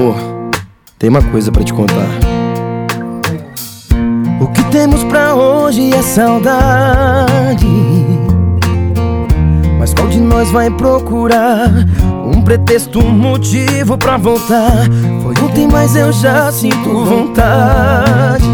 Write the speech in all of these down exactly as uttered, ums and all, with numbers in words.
Amor, tem uma coisa pra te contar. O que temos pra hoje é saudade, mas qual de nós vai procurar um pretexto, um motivo pra voltar? Foi ontem, mas eu já sinto vontade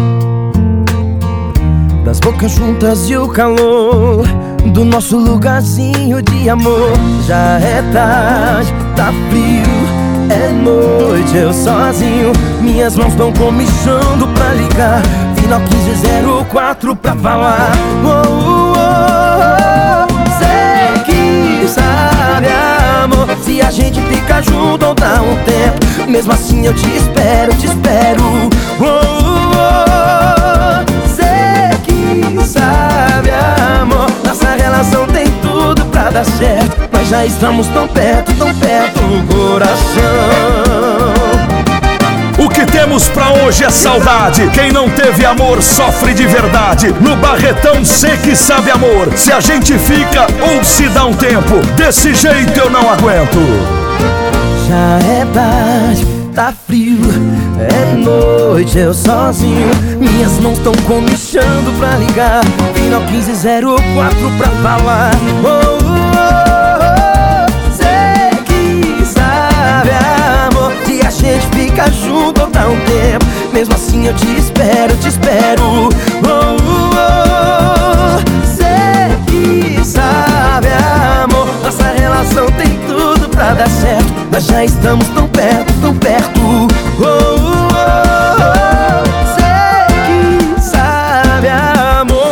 das bocas juntas e o calor do nosso lugarzinho de amor. Já é tarde, tá frio, é noite, eu sozinho. Minhas mãos tão comichando pra ligar Final quinze zero quatro pra falar. Oh, oh, oh, sei que sabe, amor, se a gente fica junto ou dá um tempo. Mesmo assim eu te espero, te espero. Oh, oh, oh, sei que sabe, amor, nossa relação tem tudo pra dar certo, mas já estamos tão perto, tão perto do coração. O que temos pra hoje é saudade. Quem não teve amor sofre de verdade. No Barretão cê que sabe, amor, se a gente fica ou se dá um tempo. Desse jeito eu não aguento. Já é tarde, tá frio, é noite, eu sozinho. Minhas mãos tão comichando pra ligar Final quinze zero quatro pra falar. Oh, oh, oh, sei que sabe, amor, se a gente fica junto ou dá um tempo. Mesmo assim eu te espero, te espero. Oh, oh, oh, sei que sabe, amor, nossa relação tem tudo pra dar certo, mas já estamos tão perto, tão perto. Oh, oh, oh, sei que sabe, amor,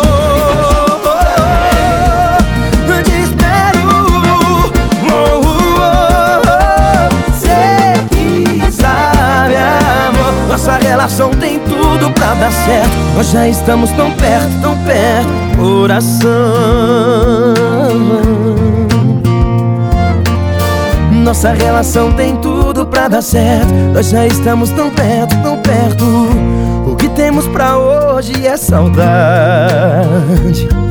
oh, te espero. Oh, oh, oh, sei que sabe, amor, nossa relação tem tudo pra dar certo, nós já estamos tão perto, tão perto, coração. Nossa relação tem tudo pra dar certo, nós já estamos tão perto, tão perto. O que temos pra hoje é saudade.